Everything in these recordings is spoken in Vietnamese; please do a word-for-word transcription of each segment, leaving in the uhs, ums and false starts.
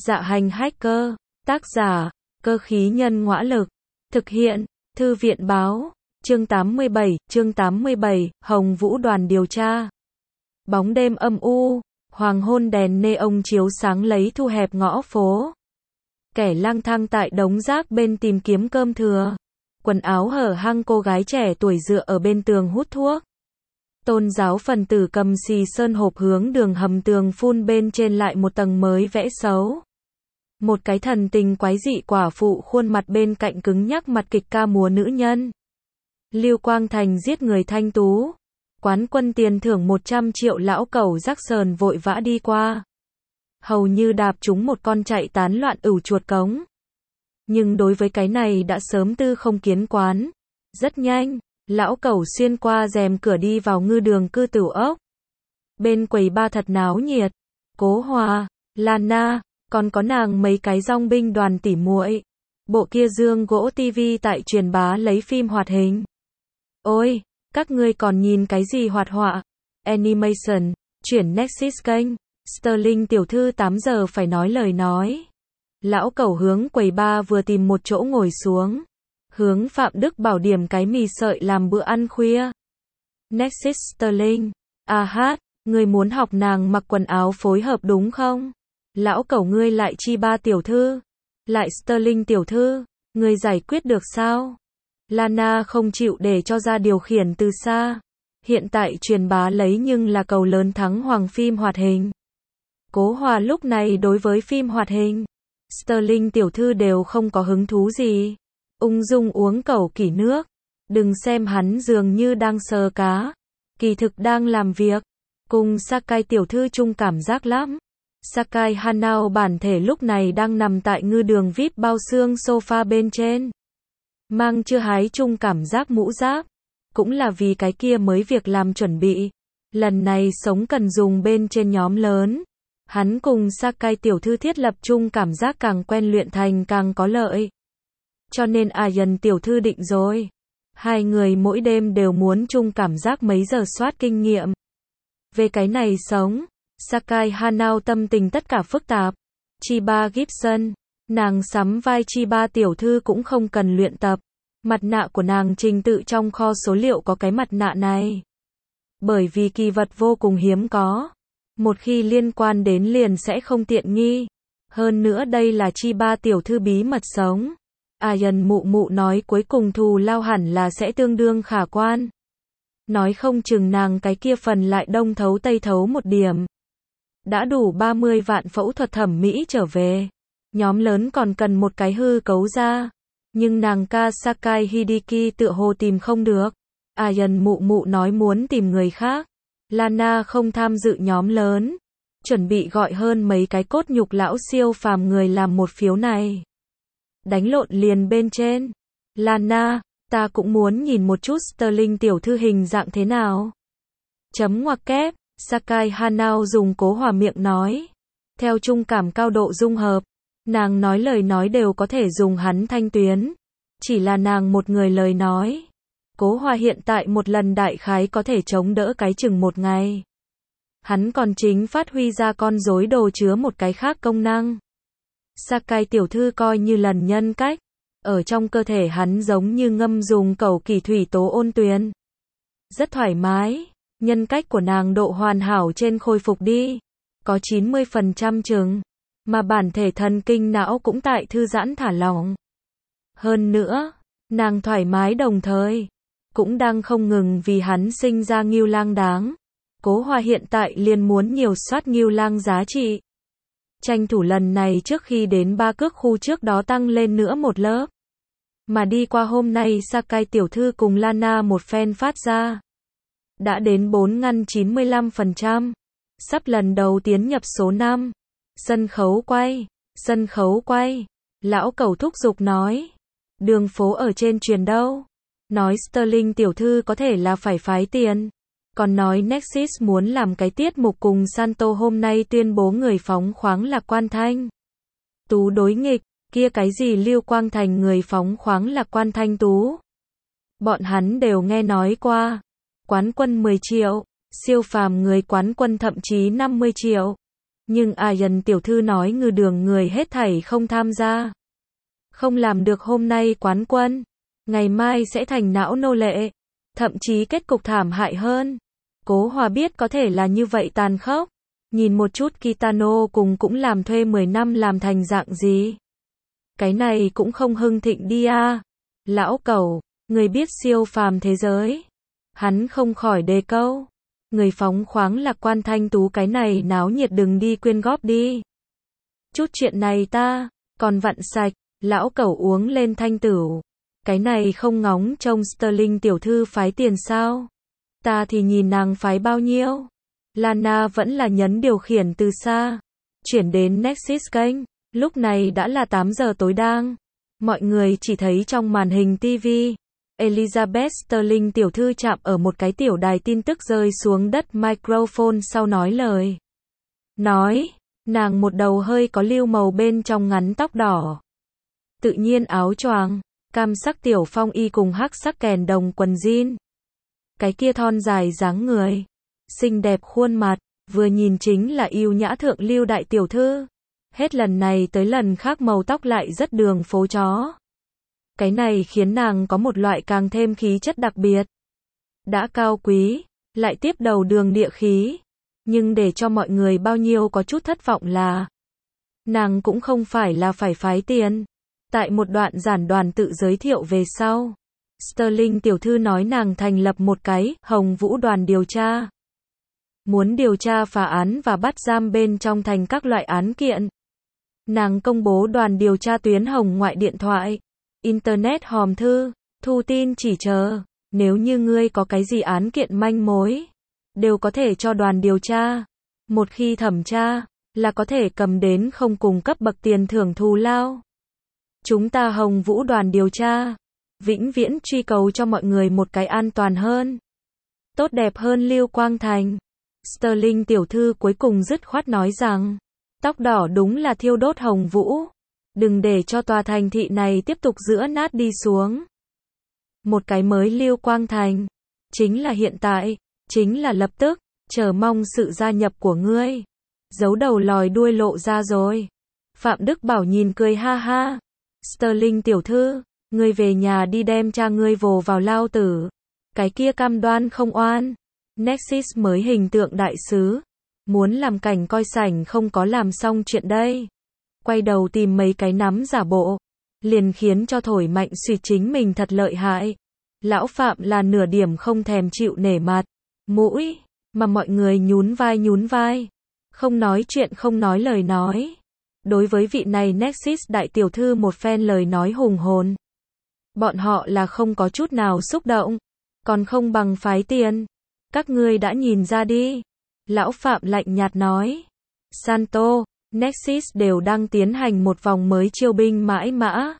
Dạ hành hacker, tác giả, cơ khí nhân ngõa lực, thực hiện, thư viện báo, chương tám mươi bảy, chương tám mươi bảy, Hồng Vũ đoàn điều tra. Bóng đêm âm u, hoàng hôn đèn neon chiếu sáng lấy thu hẹp ngõ phố. Kẻ lang thang tại đống rác bên tìm kiếm cơm thừa. Quần áo hở hang cô gái trẻ tuổi dựa ở bên tường hút thuốc. Tôn giáo phần tử cầm xì sơn hộp hướng đường hầm tường phun bên trên lại một tầng mới vẽ xấu. Một cái thần tình quái dị quả phụ khuôn mặt bên cạnh cứng nhắc mặt kịch ca múa nữ nhân. Lưu Quang Thành giết người thanh tú. Quán quân tiền thưởng một trăm triệu lão cẩu rắc sờn vội vã đi qua. Hầu như đạp trúng một con chạy tán loạn ửu chuột cống. Nhưng đối với cái này đã sớm tư không kiến quán. Rất nhanh, lão cẩu xuyên qua rèm cửa đi vào ngư đường cư tửu ốc. Bên quầy ba thật náo nhiệt. Cố Hòa, Lana, còn có nàng mấy cái dong binh đoàn tỉ muội. Bộ kia dương gỗ tivi tại truyền bá lấy phim hoạt hình. Ôi, các ngươi còn nhìn cái gì hoạt họa? Animation, chuyển Nexus kênh. Sterling tiểu thư tám giờ phải nói lời nói. Lão cẩu hướng quầy ba vừa tìm một chỗ ngồi xuống. Hướng Phạm Đức bảo điểm cái mì sợi làm bữa ăn khuya. Nexus Sterling. À hát, ngươi muốn học nàng mặc quần áo phối hợp đúng không? Lão cẩu ngươi lại chi ba tiểu thư. Lại Sterling tiểu thư, ngươi giải quyết được sao? Lana không chịu để cho ra điều khiển từ xa. Hiện tại truyền bá lấy nhưng là cầu lớn thắng hoàng phim hoạt hình. Cố Hòa lúc này đối với phim hoạt hình, Sterling tiểu thư đều không có hứng thú gì. Ung dung uống cẩu kỷ nước. Đừng xem hắn dường như đang sờ cá. Kỳ thực đang làm việc. Cùng Sakai tiểu thư chung cảm giác lắm. Sakai Hanao bản thể lúc này đang nằm tại ngư đường vê i pê bao xương sofa bên trên. Mang chưa hái chung cảm giác mũ giáp. Cũng là vì cái kia mới việc làm chuẩn bị. Lần này sống cần dùng bên trên nhóm lớn. Hắn cùng Sakai tiểu thư thiết lập chung cảm giác càng quen luyện thành càng có lợi. Cho nên Ayan tiểu thư định rồi. Hai người mỗi đêm đều muốn chung cảm giác mấy giờ soát kinh nghiệm. Về cái này sống, Sakai Hanao tâm tình tất cả phức tạp. Chiba Gibson, nàng sắm vai Chiba tiểu thư cũng không cần luyện tập. Mặt nạ của nàng trình tự trong kho số liệu có cái mặt nạ này. Bởi vì kỳ vật vô cùng hiếm có. Một khi liên quan đến liền sẽ không tiện nghi. Hơn nữa đây là Chiba tiểu thư bí mật sống. Ayan mụ mụ nói cuối cùng thù lao hẳn là sẽ tương đương khả quan. Nói không chừng nàng cái kia phần lại đông thấu tây thấu một điểm. Đã đủ ba mươi vạn phẫu thuật thẩm mỹ trở về. Nhóm lớn còn cần một cái hư cấu ra. Nhưng nàng ca Sakai Hideki tựa hồ tìm không được. Ayan mụ mụ nói muốn tìm người khác. Lana không tham dự nhóm lớn. Chuẩn bị gọi hơn mấy cái cốt nhục lão siêu phàm người làm một phiếu này. Đánh lộn liền bên trên. Lana, ta cũng muốn nhìn một chút Sterling tiểu thư hình dạng thế nào. Chấm ngoặc kép, Sakai Hanao dùng Cố Hòa miệng nói. Theo trung cảm cao độ dung hợp, nàng nói lời nói đều có thể dùng hắn thanh tuyến. Chỉ là nàng một người lời nói. Cố Hòa hiện tại một lần đại khái có thể chống đỡ cái chừng một ngày. Hắn còn chính phát huy ra con rối đồ chứa một cái khác công năng. Sakai tiểu thư coi như lần nhân cách. Ở trong cơ thể hắn giống như ngâm dùng cẩu kỳ thủy tố ôn tuyền. Rất thoải mái. Nhân cách của nàng độ hoàn hảo trên khôi phục đi. Có chín mươi phần trăm chừng. Mà bản thể thần kinh não cũng tại thư giãn thả lỏng. Hơn nữa, nàng thoải mái đồng thời. Cũng đang không ngừng vì hắn sinh ra Ngưu Lang đáng. Cố Hòa hiện tại liền muốn nhiều soát Ngưu Lang giá trị. Tranh thủ lần này trước khi đến ba cước khu trước đó tăng lên nữa một lớp. Mà đi qua hôm nay Sakai tiểu thư cùng Lana một phen phát ra. Đã đến bốn ngăn chín mươi lăm phần trăm. Sắp lần đầu tiến nhập số năm. Sân khấu quay. Sân khấu quay. Lão cẩu thúc giục nói. Đường phố ở trên truyền đâu. Nói Sterling tiểu thư có thể là phải phái tiền. Còn nói Nexus muốn làm cái tiết mục cùng Santo hôm nay tuyên bố người phóng khoáng Lạc Quan Thanh Tú đối nghịch, kia cái gì Lưu Quang Thành người phóng khoáng Lạc Quan Thanh Tú. Bọn hắn đều nghe nói qua. Quán quân mười triệu, siêu phàm người quán quân thậm chí năm mươi triệu. Nhưng Ayan tiểu thư nói ngư đường người hết thảy không tham gia. Không làm được hôm nay quán quân, ngày mai sẽ thành não nô lệ, thậm chí kết cục thảm hại hơn. Cố Hòa biết có thể là như vậy tàn khốc. Nhìn một chút Kitano cùng cũng làm thuê mười năm làm thành dạng gì. Cái này cũng không hưng thịnh đi à. Lão Cẩu, người biết siêu phàm thế giới. Hắn không khỏi đề câu. Người phóng khoáng lạc quan thanh tú cái này náo nhiệt đừng đi quyên góp đi. Chút chuyện này ta, còn vặn sạch, lão Cẩu uống lên thanh tửu. Cái này không ngóng trông Sterling tiểu thư phái tiền sao? Ta thì nhìn nàng phái bao nhiêu? Lana vẫn là nhấn điều khiển từ xa. Chuyển đến Nexus kênh. Lúc này đã là tám giờ tối đang. Mọi người chỉ thấy trong màn hình ti vi. Elizabeth Sterling tiểu thư chạm ở một cái tiểu đài tin tức rơi xuống đất microphone sau nói lời. Nói, nàng một đầu hơi có lưu màu bên trong ngắn tóc đỏ. Tự nhiên áo choàng, cam sắc tiểu phong y cùng hắc sắc kèn đồng quần jean. Cái kia thon dài dáng người, xinh đẹp khuôn mặt, vừa nhìn chính là yêu nhã thượng lưu đại tiểu thư. Hết lần này tới lần khác màu tóc lại rất đường phố chó. Cái này khiến nàng có một loại càng thêm khí chất đặc biệt. Đã cao quý, lại tiếp đầu đường địa khí. Nhưng để cho mọi người bao nhiêu có chút thất vọng là nàng cũng không phải là phải phái tiền. Tại một đoạn giản đoàn tự giới thiệu về sau, Sterling tiểu thư nói nàng thành lập một cái Hồng Vũ đoàn điều tra. Muốn điều tra phá án và bắt giam bên trong thành các loại án kiện. Nàng công bố đoàn điều tra tuyến hồng ngoại điện thoại, internet hòm thư, thu tin chỉ chờ. Nếu như ngươi có cái gì án kiện manh mối, đều có thể cho đoàn điều tra. Một khi thẩm tra, là có thể cầm đến không cùng cấp bậc tiền thưởng thù lao. Chúng ta Hồng Vũ đoàn điều tra, vĩnh viễn truy cầu cho mọi người một cái an toàn hơn, tốt đẹp hơn Lưu Quang Thành. Sterling tiểu thư cuối cùng dứt khoát nói rằng, tóc đỏ đúng là thiêu đốt Hồng Vũ. Đừng để cho tòa thành thị này tiếp tục giữa nát đi xuống. Một cái mới Lưu Quang Thành, chính là hiện tại, chính là lập tức, chờ mong sự gia nhập của ngươi. Giấu đầu lòi đuôi lộ ra rồi. Phạm Đức Bảo nhìn cười ha ha. Sterling tiểu thư, ngươi về nhà đi đem cha ngươi vồ vào lao tử. Cái kia cam đoan không oan. Nexus mới hình tượng đại sứ. Muốn làm cảnh coi sảnh không có làm xong chuyện đây. Quay đầu tìm mấy cái nắm giả bộ. Liền khiến cho thổi mạnh suy chính mình thật lợi hại. Lão Phạm là nửa điểm không thèm chịu nể mặt. Mũi, mà mọi người nhún vai nhún vai. Không nói chuyện không nói lời nói. Đối với vị này Nexus đại tiểu thư một phen lời nói hùng hồn. Bọn họ là không có chút nào xúc động. Còn không bằng phái tiền. Các ngươi đã nhìn ra đi. Lão Phạm lạnh nhạt nói. Santo, Nexus đều đang tiến hành một vòng mới chiêu binh mãi mã.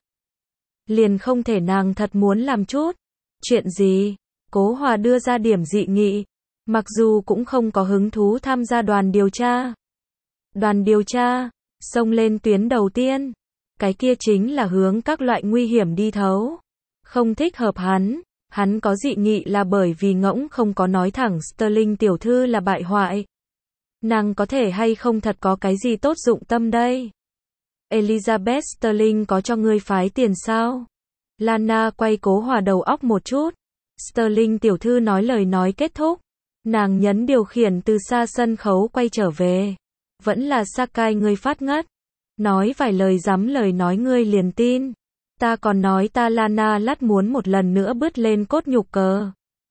Liền không thể nàng thật muốn làm chút. Chuyện gì? Cố Hòa đưa ra điểm dị nghị. Mặc dù cũng không có hứng thú tham gia đoàn điều tra. Đoàn điều tra, xông lên tuyến đầu tiên. Cái kia chính là hướng các loại nguy hiểm đi thấu. Không thích hợp hắn. Hắn có dị nghị là bởi vì ngỗng không có nói thẳng Sterling tiểu thư là bại hoại. Nàng có thể hay không thật có cái gì tốt dụng tâm đây? Elizabeth Sterling có cho ngươi phái tiền sao? Lana quay Cố Hòa đầu óc một chút. Sterling tiểu thư nói lời nói kết thúc. Nàng nhấn điều khiển từ xa sân khấu quay trở về. Vẫn là Sakai ngươi phát ngất. Nói vài lời dám lời nói ngươi liền tin. Ta còn nói ta Lana lát muốn một lần nữa bứt lên cốt nhục cờ.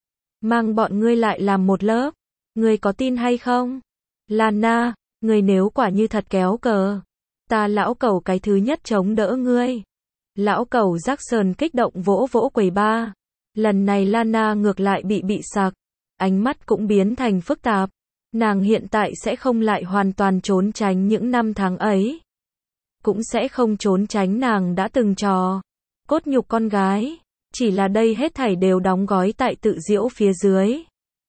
Mang bọn ngươi lại làm một lớp. Ngươi có tin hay không? Lana, ngươi nếu quả như thật kéo cờ. Ta lão cẩu cái thứ nhất chống đỡ ngươi. Lão cẩu Jackson kích động vỗ vỗ quầy ba. Lần này Lana ngược lại bị bị sặc. Ánh mắt cũng biến thành phức tạp. Nàng hiện tại sẽ không lại hoàn toàn trốn tránh những năm tháng ấy. Cũng sẽ không trốn tránh nàng đã từng trò. Cốt nhục con gái. Chỉ là đây hết thảy đều đóng gói tại tự diễu phía dưới.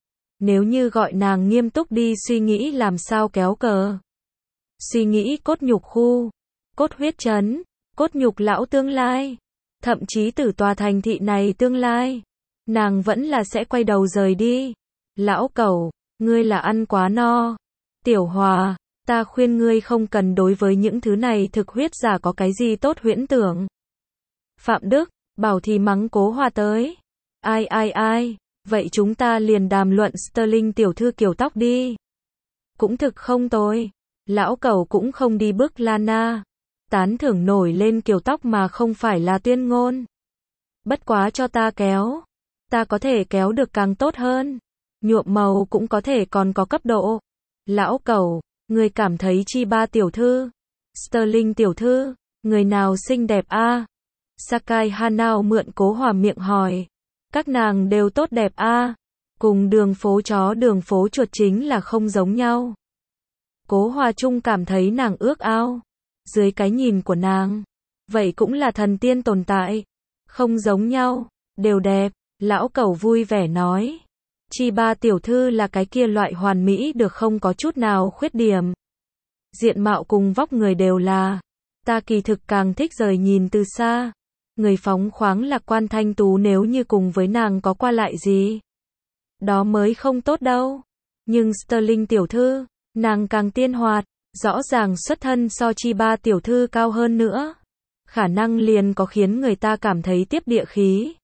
Nếu như gọi nàng nghiêm túc đi suy nghĩ làm sao kéo cờ. Suy nghĩ cốt nhục khu. Cốt huyết trấn. Cốt nhục lão tương lai. Thậm chí từ tòa thành thị này tương lai. Nàng vẫn là sẽ quay đầu rời đi. Lão cẩu, ngươi là ăn quá no. Tiểu Hòa, Ta khuyên ngươi không cần đối với những thứ này thực huyết giả có cái gì tốt huyễn tưởng. Phạm Đức, bảo thì mắng Cố Hòa tới. Ai ai ai, vậy chúng ta liền đàm luận Sterling tiểu thư kiểu tóc đi. Cũng thực không tồi. Lão Cẩu cũng không đi bức Lana. Tán thưởng nổi lên kiểu tóc mà không phải là tuyên ngôn. Bất quá cho ta kéo. Ta có thể kéo được càng tốt hơn. Nhuộm màu cũng có thể còn có cấp độ. Lão Cẩu, người cảm thấy Chi Ba tiểu thư, Sterling tiểu thư, người nào xinh đẹp a? À? Sakai Hanao mượn Cố Hòa miệng hỏi. Các nàng đều tốt đẹp a, à? Cùng đường phố chó đường phố chuột chính là không giống nhau. Cố Hòa Trung cảm thấy nàng ước ao. Dưới cái nhìn của nàng, vậy cũng là thần tiên tồn tại. Không giống nhau, đều đẹp. Lão Cẩu vui vẻ nói. Chi Ba tiểu thư là cái kia loại hoàn mỹ được không có chút nào khuyết điểm. Diện mạo cùng vóc người đều là. Ta kỳ thực càng thích rời nhìn từ xa. Người phóng khoáng lạc quan thanh tú nếu như cùng với nàng có qua lại gì. Đó mới không tốt đâu. Nhưng Sterling tiểu thư, nàng càng tiên hoạt, rõ ràng xuất thân so Chi Ba tiểu thư cao hơn nữa. Khả năng liền có khiến người ta cảm thấy tiếp địa khí.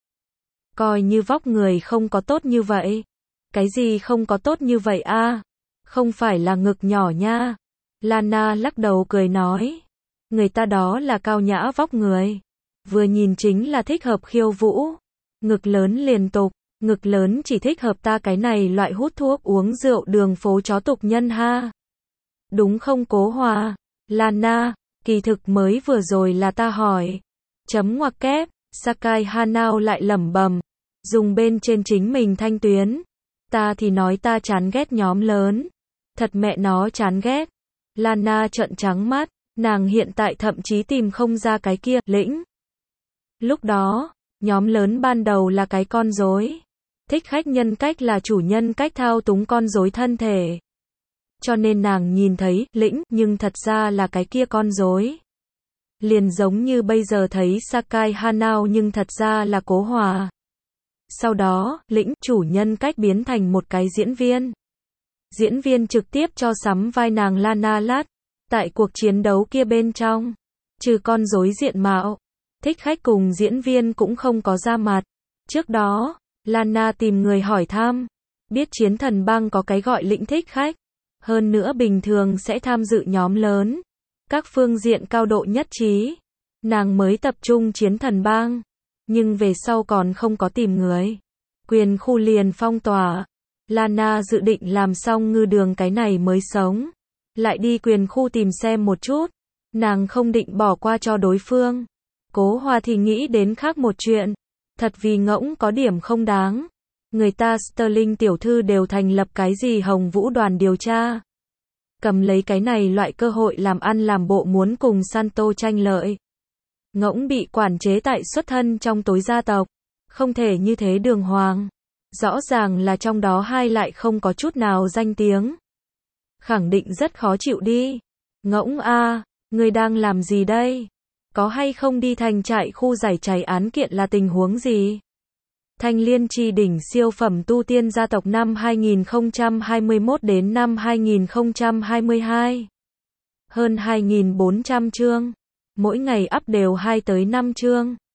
Coi như vóc người không có tốt như vậy. Cái gì không có tốt như vậy a? À? Không phải là ngực nhỏ nha. Lana lắc đầu cười nói. Người ta đó là cao nhã vóc người. Vừa nhìn chính là thích hợp khiêu vũ. Ngực lớn liên tục. Ngực lớn chỉ thích hợp ta cái này loại hút thuốc uống rượu đường phố chó tục nhân ha. Đúng không Cố Hòa? Lana, kỳ thực mới vừa rồi là ta hỏi. Chấm ngoặc kép. Sakai Hanao lại lẩm bẩm. Dùng bên trên chính mình thanh tuyến. Ta thì nói ta chán ghét nhóm lớn. Thật mẹ nó chán ghét. Lana trợn trắng mắt. Nàng hiện tại thậm chí tìm không ra cái kia, lĩnh. Lúc đó, nhóm lớn ban đầu là cái con rối. Thích khách nhân cách là chủ nhân cách thao túng con rối thân thể. Cho nên nàng nhìn thấy, lĩnh, nhưng thật ra là cái kia con rối. Liền giống như bây giờ thấy Sakai Hanao nhưng thật ra là Cố Hòa. Sau đó, lĩnh, chủ nhân cách biến thành một cái diễn viên. Diễn viên trực tiếp cho sắm vai nàng Lana Lát. Tại cuộc chiến đấu kia bên trong, trừ con rối diện mạo, thích khách cùng diễn viên cũng không có ra mặt. Trước đó, Lana tìm người hỏi thăm, biết chiến thần bang có cái gọi lĩnh thích khách. Hơn nữa bình thường sẽ tham dự nhóm lớn. Các phương diện cao độ nhất trí. Nàng mới tập trung chiến thần bang. Nhưng về sau còn không có tìm người. Quyền khu liền phong tỏa. Lana dự định làm xong ngư đường cái này mới sống. Lại đi quyền khu tìm xem một chút. Nàng không định bỏ qua cho đối phương. Cố Hòa thì nghĩ đến khác một chuyện. Thật vì ngỗng có điểm không đáng. Người ta Sterling tiểu thư đều thành lập cái gì Hồng Vũ đoàn điều tra. Cầm lấy cái này loại cơ hội làm ăn làm bộ muốn cùng Santo tranh lợi. Ngỗng bị quản chế tại xuất thân trong tối gia tộc. Không thể như thế đường hoàng. Rõ ràng là trong đó hai lại không có chút nào danh tiếng. Khẳng định rất khó chịu đi. Ngỗng a, à, ngươi đang làm gì đây? Có hay không đi thành trại khu giải cháy án kiện là tình huống gì? Thanh Liên Chi đỉnh siêu phẩm tu tiên gia tộc năm hai nghìn không trăm hai mươi mốt đến năm hai nghìn không trăm hai mươi hai. Hơn hai nghìn bốn trăm chương. Mỗi ngày up đều hai tới năm chương.